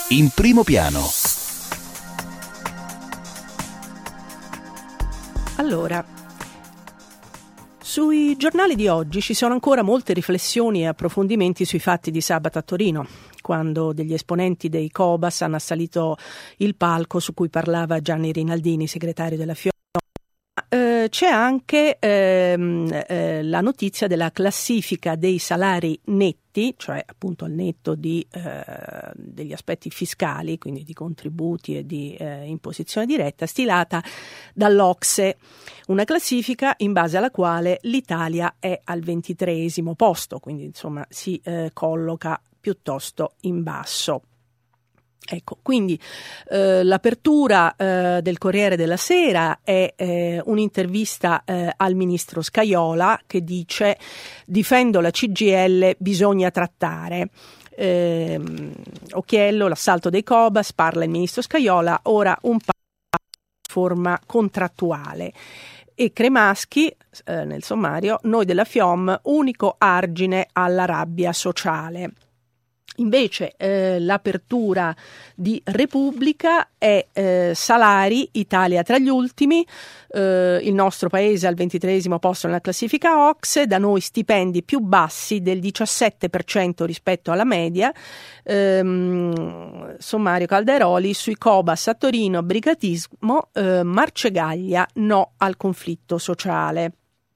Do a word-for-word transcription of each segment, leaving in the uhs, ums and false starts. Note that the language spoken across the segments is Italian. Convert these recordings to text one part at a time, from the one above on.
In primo piano. Allora, sui giornali di oggi ci sono ancora molte riflessioni e approfondimenti sui fatti di sabato a Torino, quando degli esponenti dei Cobas hanno assalito il palco su cui parlava Gianni Rinaldini, segretario della FIOM. Eh, c'è anche ehm, eh, la notizia della classifica dei salari netti, cioè appunto al netto di, eh, degli aspetti fiscali, quindi di contributi e di eh, imposizione diretta, stilata dall'Ocse, una classifica in base alla quale l'Italia è al ventitreesimo posto, quindi insomma si eh, colloca piuttosto in basso. Ecco, quindi eh, l'apertura eh, del Corriere della Sera è eh, un'intervista eh, al ministro Scajola che dice: difendo la C G I L, bisogna trattare. Eh, Occhiello, l'assalto dei Cobas, parla il ministro Scajola, ora un passo in forma contrattuale. E Cremaschi, eh, nel sommario, noi della FIOM, unico argine alla rabbia sociale. Invece eh, l'apertura di Repubblica è eh, salari, Italia tra gli ultimi, eh, il nostro paese al ventitreesimo posto nella classifica Ocse, da noi stipendi più bassi del diciassette per cento rispetto alla media, ehm, sommario Calderoli sui Cobas a Torino, brigatismo, eh, Marcegaglia no al conflitto sociale.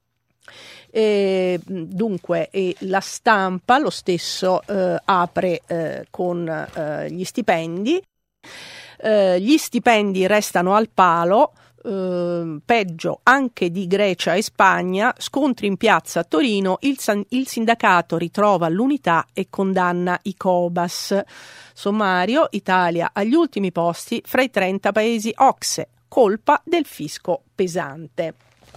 E dunque e la Stampa lo stesso eh, apre eh, con eh, gli stipendi eh, gli stipendi restano al palo, eh, peggio anche di Grecia e Spagna, scontri in piazza a Torino, il, san- il sindacato ritrova l'unità e condanna i Cobas. Sommario, Italia agli ultimi posti fra i trenta paesi Ocse, colpa del fisco pesante.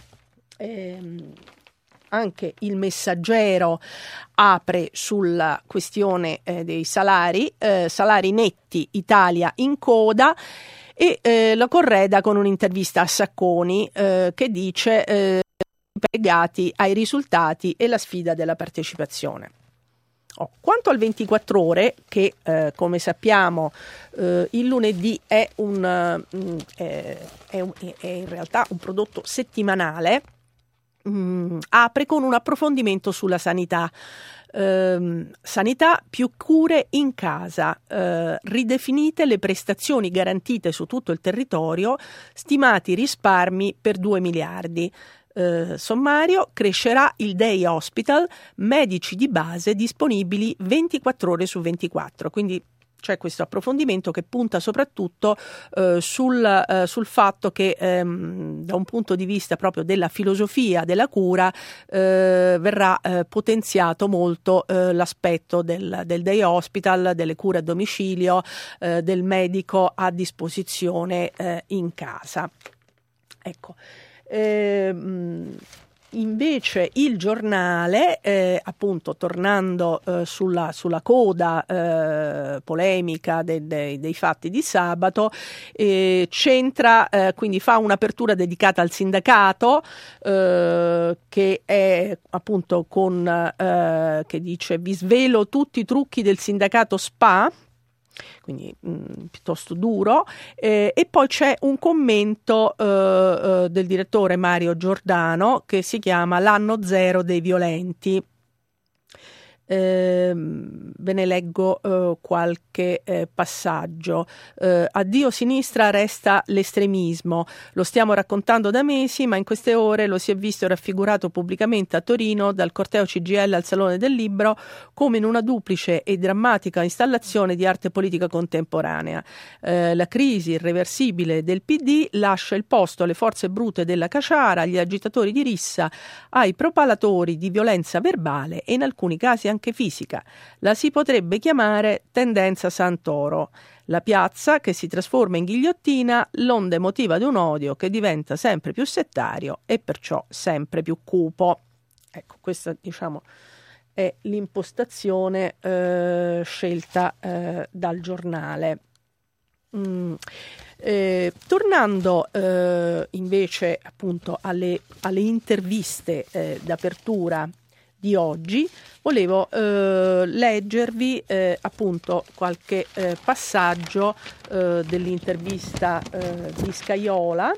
ehm Anche il Messaggero apre sulla questione eh, dei salari, eh, salari netti, Italia in coda, e eh, la correda con un'intervista a Sacconi eh, che dice eh, legati ai risultati e la sfida della partecipazione. Oh, quanto al ventiquattro ore, che eh, come sappiamo eh, il lunedì è, un, uh, è, è, un, è in realtà un prodotto settimanale, Mm, apre con un approfondimento sulla sanità. Eh, sanità, più cure in casa, eh, ridefinite le prestazioni garantite su tutto il territorio, stimati risparmi per due miliardi. Eh, sommario, crescerà il day hospital, medici di base disponibili ventiquattro ore su ventiquattro, quindi c'è questo approfondimento che punta soprattutto eh, sul, eh, sul fatto che ehm, da un punto di vista proprio della filosofia della cura eh, verrà eh, potenziato molto eh, l'aspetto del, del day hospital, delle cure a domicilio, eh, del medico a disposizione eh, in casa. Ecco. Ehm, Invece il Giornale, eh, appunto tornando eh, sulla, sulla coda eh, polemica de, de, dei fatti di sabato, eh, centra, eh, quindi fa un'apertura dedicata al sindacato eh, che è appunto con, eh, che dice: vi svelo tutti i trucchi del sindacato S P A, quindi mh, piuttosto duro, eh, e poi c'è un commento eh, eh, del direttore Mario Giordano che si chiama L'anno zero dei violenti. Eh, ve ne leggo eh, qualche eh, passaggio. Eh, addio sinistra, resta l'estremismo. Lo stiamo raccontando da mesi, ma in queste ore lo si è visto raffigurato pubblicamente a Torino dal corteo C G I L al Salone del Libro come in una duplice e drammatica installazione di arte politica contemporanea. Eh, la crisi irreversibile del P D lascia il posto alle forze brute della caciara, agli agitatori di rissa, ai propalatori di violenza verbale e in alcuni casi anche fisica. La si potrebbe chiamare tendenza Santoro. La piazza che si trasforma in ghigliottina, l'onda emotiva di un odio che diventa sempre più settario e perciò sempre più cupo. Ecco, questa diciamo è l'impostazione eh, scelta eh, dal Giornale. Mm. Eh, tornando eh, invece appunto alle, alle interviste eh, d'apertura di oggi, volevo eh, leggervi eh, appunto qualche eh, passaggio eh, dell'intervista eh, di Scajola,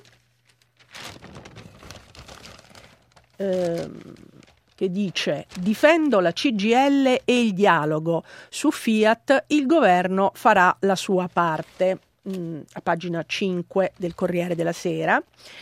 eh, che dice: difendo la C G I L e il dialogo, su Fiat il governo farà la sua parte, mm, a pagina cinque del Corriere della Sera.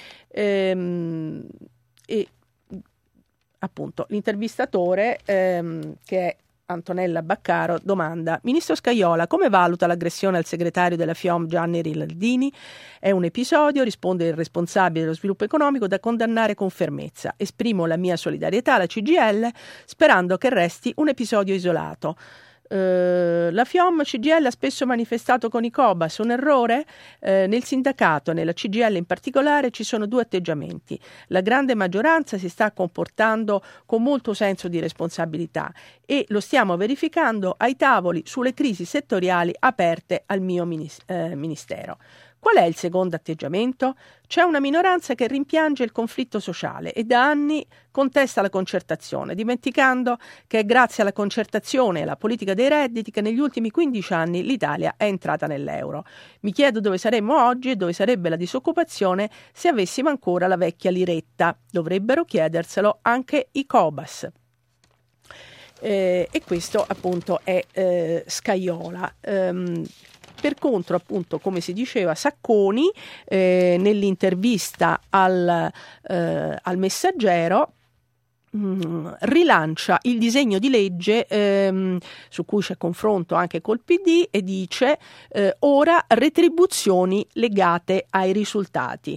Ehm, e appunto l'intervistatore, ehm, che è Antonella Baccaro, domanda: Ministro Scajola, come valuta l'aggressione al segretario della FIOM Gianni Rinaldini? È un episodio, risponde il responsabile dello sviluppo economico, da condannare con fermezza. Esprimo la mia solidarietà alla C G I L sperando che resti un episodio isolato. Uh, la FIOM C G I L ha spesso manifestato con i Cobas un errore. Uh, nel sindacato e nella C G I L in particolare ci sono due atteggiamenti. La grande maggioranza si sta comportando con molto senso di responsabilità e lo stiamo verificando ai tavoli sulle crisi settoriali aperte al mio minis- eh, ministero. Qual è il secondo atteggiamento? C'è una minoranza che rimpiange il conflitto sociale e da anni contesta la concertazione, dimenticando che è grazie alla concertazione e alla politica dei redditi che negli ultimi quindici anni l'Italia è entrata nell'euro. Mi chiedo dove saremmo oggi e dove sarebbe la disoccupazione se avessimo ancora la vecchia liretta. Dovrebbero chiederselo anche i Cobas. Eh, e questo appunto è eh, Scajola. Um, Per contro, appunto, come si diceva, Sacconi eh, nell'intervista al, eh, al Messaggero mh, rilancia il disegno di legge ehm, su cui c'è confronto anche col P D e dice eh, ora retribuzioni legate ai risultati.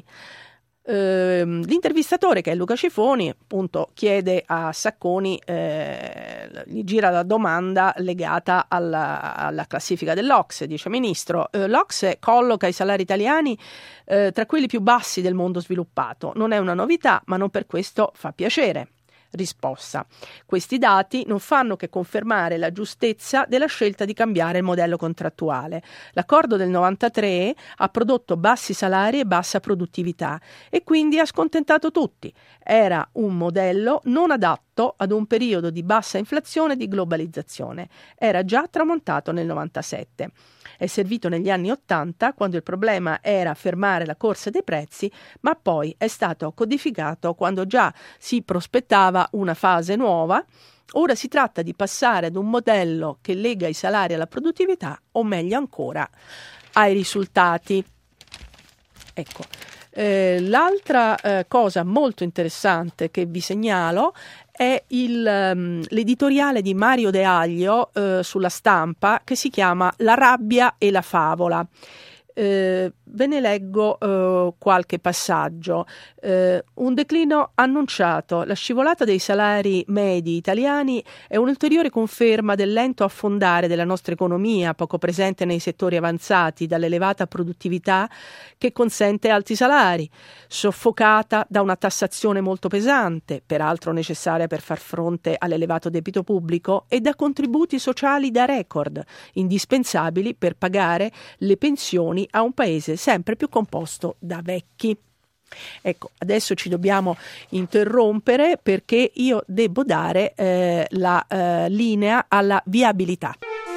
Uh, l'intervistatore, che è Luca Cifoni, appunto chiede a Sacconi, eh, gli gira la domanda legata alla, alla classifica dell'O C S E. Dice: Ministro, eh, l'O C S E colloca i salari italiani eh, tra quelli più bassi del mondo sviluppato. Non è una novità, ma non per questo fa piacere. Risposta: questi dati non fanno che confermare la giustezza della scelta di cambiare il modello contrattuale. L'accordo del novantatré ha prodotto bassi salari e bassa produttività e quindi ha scontentato tutti. Era un modello non adatto ad un periodo di bassa inflazione e di globalizzazione. Era già tramontato nel novantasette. È servito negli anni ottanta, quando il problema era fermare la corsa dei prezzi, ma poi è stato codificato quando già si prospettava una fase nuova. Ora si tratta di passare ad un modello che lega i salari alla produttività, o meglio ancora ai risultati. Ecco. Eh, l'altra eh, cosa molto interessante che vi segnalo è il, um, l'editoriale di Mario De Aglio eh, sulla Stampa, che si chiama La rabbia e la favola. Eh, ve ne leggo eh, qualche passaggio. Eh, un declino annunciato. La scivolata dei salari medi italiani è un'ulteriore conferma del lento affondare della nostra economia, poco presente nei settori avanzati dall'elevata produttività che consente alti salari, soffocata da una tassazione molto pesante, peraltro necessaria per far fronte all'elevato debito pubblico, e da contributi sociali da record, indispensabili per pagare le pensioni a un paese sempre più composto da vecchi. Ecco, adesso ci dobbiamo interrompere perché io devo dare eh, la eh, linea alla viabilità.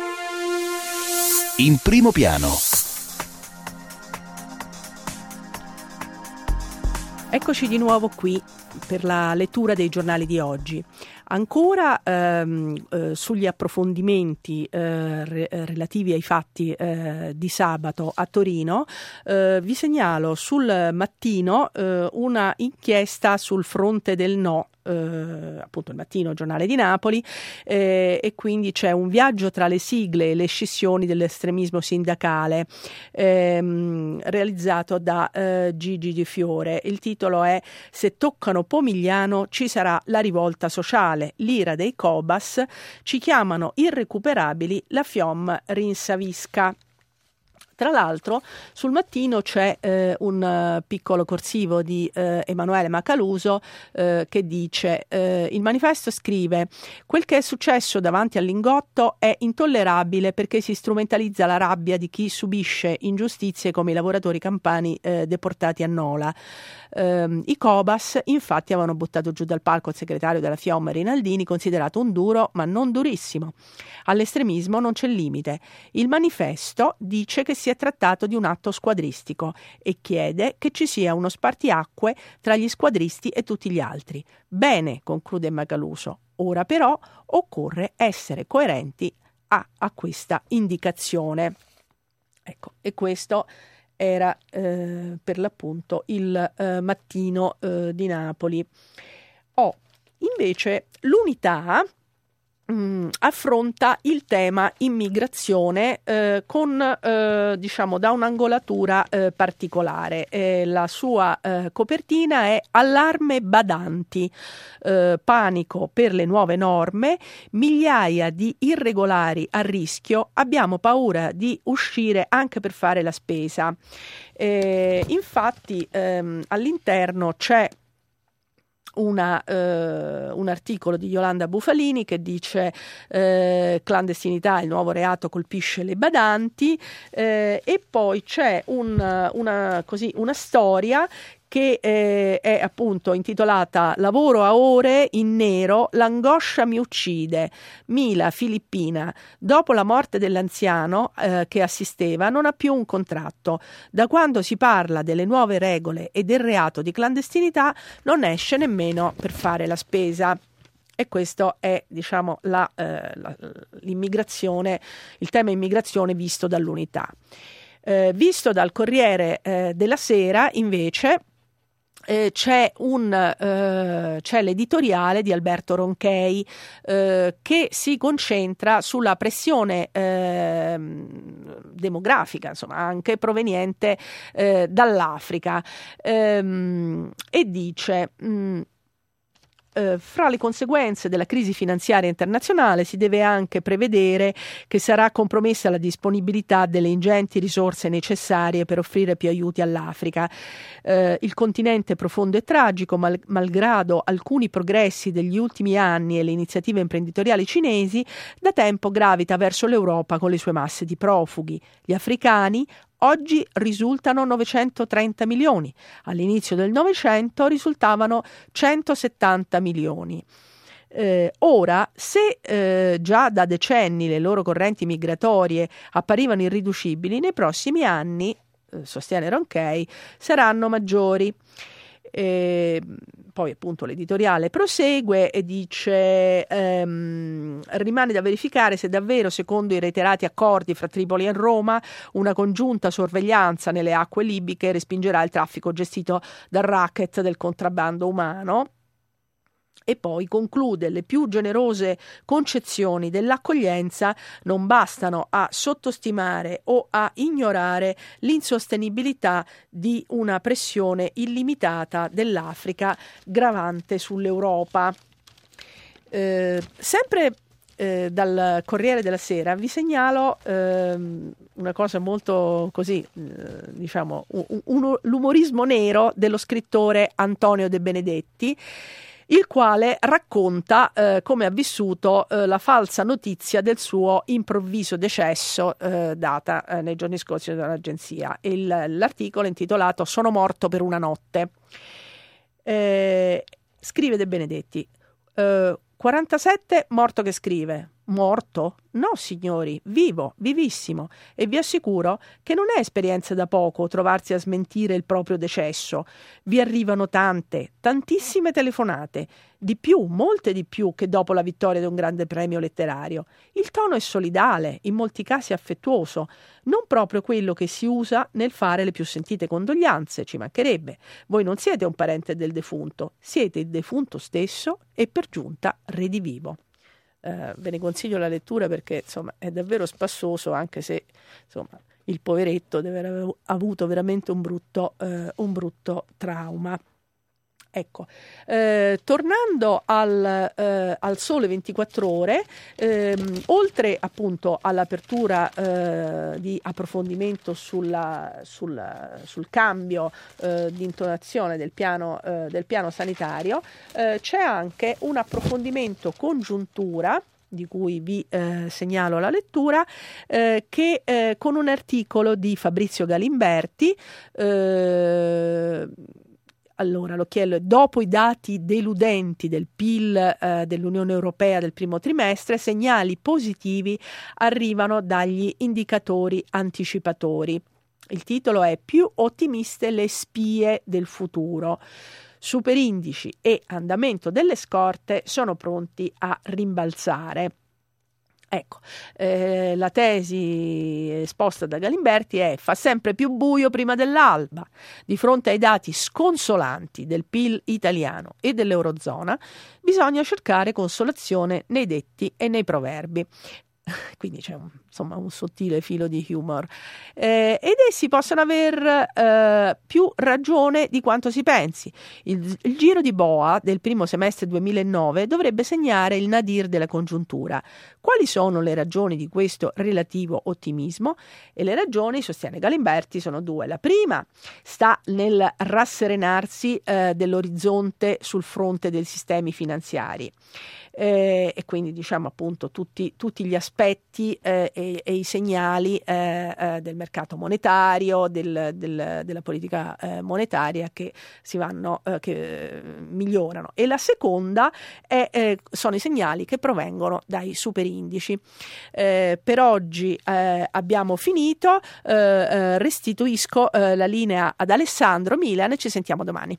In primo piano. Eccoci di nuovo qui per la lettura dei giornali di oggi. Ancora ehm, eh, sugli approfondimenti eh, re- relativi ai fatti eh, di sabato a Torino, eh, vi segnalo sul Mattino eh, una inchiesta sul fronte del no, eh, appunto il Mattino, giornale di Napoli, eh, e quindi c'è un viaggio tra le sigle e le scissioni dell'estremismo sindacale ehm, realizzato da eh, Gigi Di Fiore. Il titolo è Se toccano Pomigliano ci sarà la rivolta sociale. L'ira dei Cobas, ci chiamano irrecuperabili, la FIOM rinsavisca. Tra l'altro sul Mattino c'è eh, un uh, piccolo corsivo di eh, Emanuele Macaluso eh, che dice eh, il manifesto scrive: quel che è successo davanti al Lingotto è intollerabile perché si strumentalizza la rabbia di chi subisce ingiustizie come i lavoratori campani eh, deportati a Nola. Eh, I Cobas infatti avevano buttato giù dal palco il segretario della FIOM Rinaldini, considerato un duro ma non durissimo. All'estremismo non c'è limite. Il manifesto dice che si è trattato di un atto squadristico e chiede che ci sia uno spartiacque tra gli squadristi e tutti gli altri. Bene, conclude Macaluso, ora però occorre essere coerenti a, a questa indicazione. Ecco, e questo era eh, per l'appunto il eh, Mattino eh, di Napoli. Oh, invece l'Unità mh, affronta il tema immigrazione eh, con eh, diciamo da un'angolatura eh, particolare. Eh, la sua eh, copertina è allarme badanti, eh, panico per le nuove norme, migliaia di irregolari a rischio, abbiamo paura di uscire anche per fare la spesa. Eh, infatti ehm, all'interno c'è Una, eh, un articolo di Yolanda Bufalini che dice eh, clandestinità, il nuovo reato colpisce le badanti, eh, e poi c'è un, una, così, una storia che eh, è appunto intitolata Lavoro a ore in nero, l'angoscia mi uccide. Mila, Filippina, dopo la morte dell'anziano eh, che assisteva non ha più un contratto. Da quando si parla delle nuove regole e del reato di clandestinità non esce nemmeno per fare la spesa. E questo è, diciamo, la, eh, la, l'immigrazione, il tema immigrazione visto dall'Unità. Eh, visto dal Corriere eh, della Sera, invece, Eh, c'è, un, eh, c'è l'editoriale di Alberto Ronchei eh, che si concentra sulla pressione eh, demografica, insomma, anche proveniente eh, dall'Africa, ehm, e dice mh, Eh, fra le conseguenze della crisi finanziaria internazionale si deve anche prevedere che sarà compromessa la disponibilità delle ingenti risorse necessarie per offrire più aiuti all'Africa. Eh, il continente è profondo e tragico, mal- malgrado alcuni progressi degli ultimi anni e le iniziative imprenditoriali cinesi, da tempo gravita verso l'Europa con le sue masse di profughi. Gli africani oggi risultano novecentotrenta milioni, all'inizio del Novecento risultavano centosettanta milioni. Eh, ora, se eh, già da decenni le loro correnti migratorie apparivano irriducibili, nei prossimi anni, eh, sostiene Ronchei, saranno maggiori. E poi appunto l'editoriale prosegue e dice ehm, rimane da verificare se davvero, secondo i reiterati accordi fra Tripoli e Roma, una congiunta sorveglianza nelle acque libiche respingerà il traffico gestito dal racket del contrabbando umano. E poi conclude: le più generose concezioni dell'accoglienza non bastano a sottostimare o a ignorare l'insostenibilità di una pressione illimitata dell'Africa gravante sull'Europa. Eh, sempre eh, dal Corriere della Sera vi segnalo eh, una cosa molto così, eh, diciamo, un, un, l'umorismo nero dello scrittore Antonio De Benedetti, il quale racconta eh, come ha vissuto eh, la falsa notizia del suo improvviso decesso eh, data eh, nei giorni scorsi dall'agenzia. Il, l'articolo è intitolato Sono morto per una notte. Eh, scrive De Benedetti, eh, quarantasette morto che scrive. Morto? No, signori, vivo, vivissimo, e vi assicuro che non è esperienza da poco trovarsi a smentire il proprio decesso. Vi arrivano tante, tantissime telefonate, di più, molte di più che dopo la vittoria di un grande premio letterario. Il tono è solidale, in molti casi affettuoso, non proprio quello che si usa nel fare le più sentite condoglianze, ci mancherebbe. Voi non siete un parente del defunto, siete il defunto stesso e per giunta redivivo. Uh, ve ne consiglio la lettura perché insomma è davvero spassoso, anche se insomma il poveretto deve aver avuto veramente un brutto, uh, un brutto trauma. Ecco, eh, tornando al, eh, al Sole ventiquattro Ore, ehm, oltre appunto all'apertura eh, di approfondimento sulla, sul, sul cambio eh, di intonazione del piano, eh, del piano sanitario, eh, c'è anche un approfondimento congiuntura, di cui vi eh, segnalo la lettura, eh, che eh, con un articolo di Fabrizio Galimberti. eh, Allora, l'occhiello è: dopo i dati deludenti del P I L eh, dell'Unione Europea del primo trimestre, segnali positivi arrivano dagli indicatori anticipatori. Il titolo è "Più ottimiste le spie del futuro. Superindici e andamento delle scorte sono pronti a rimbalzare". Ecco, eh, la tesi esposta da Galimberti è: fa sempre più buio prima dell'alba. Di fronte ai dati sconsolanti del P I L italiano e dell'Eurozona, bisogna cercare consolazione nei detti e nei proverbi. Quindi c'è un, insomma un sottile filo di humor, eh, ed essi possono aver eh, più ragione di quanto si pensi. Il, il giro di boa del primo semestre duemilanove dovrebbe segnare il nadir della congiuntura. Quali sono le ragioni di questo relativo ottimismo? E le ragioni, sostiene Galimberti, sono due. La prima sta nel rasserenarsi eh, dell'orizzonte sul fronte dei sistemi finanziari. Eh, e quindi diciamo appunto tutti, tutti gli aspetti eh, e, e i segnali eh, eh, del mercato monetario, del, del, della politica eh, monetaria che si vanno, eh, che migliorano. E la seconda è, eh, sono i segnali che provengono dai superindici. Eh, per oggi eh, abbiamo finito, eh, eh, restituisco eh, la linea ad Alessandro Milan e ci sentiamo domani.